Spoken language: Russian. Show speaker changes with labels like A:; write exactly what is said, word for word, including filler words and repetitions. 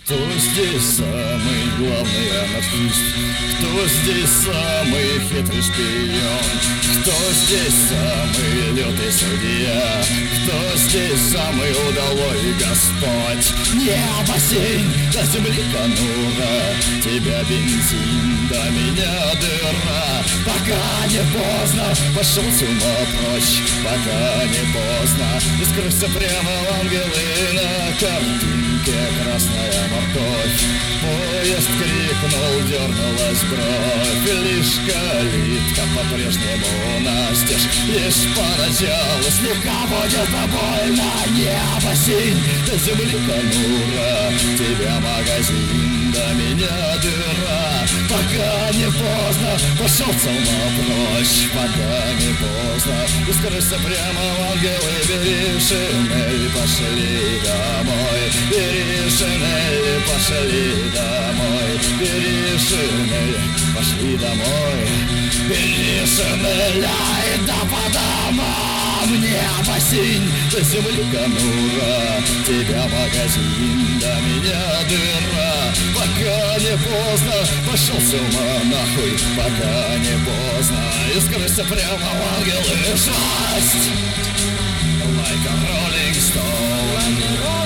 A: Кто здесь самый главный анархист? Кто здесь самый хитрый шпион? Кто здесь самый лютый судья? Кто здесь самый удалой Господь? Небо синь, до земли конура, тебя бензин, до меня дыра. Пока не поздно, пошел с ума прочь. Пока не поздно, и скрылся прямо в ангелы на картинке красная морковь. Поезд крикнул, дернулась бровь, лишь калитка по-прежнему настежь. Лишь поначалу слегка будет больно. Небо синь, до земли конура, тебя магазин, до меня дыра. Пока не поздно, пошел с ума прочь. Пока не поздно, и скрылся прямо в ангелы. Бери шинель, пошли домой. Бери шинель, пошли домой. Бери шинель, пошли домой. Бери шинель, ай да по домам. Небо синь, до земли конура, тебя магазин, до меня дыра. Пока не поздно, пошел с ума нахуй. Пока не поздно, и скрылся прямо в ангелы. Жесть! Like a rolling stone.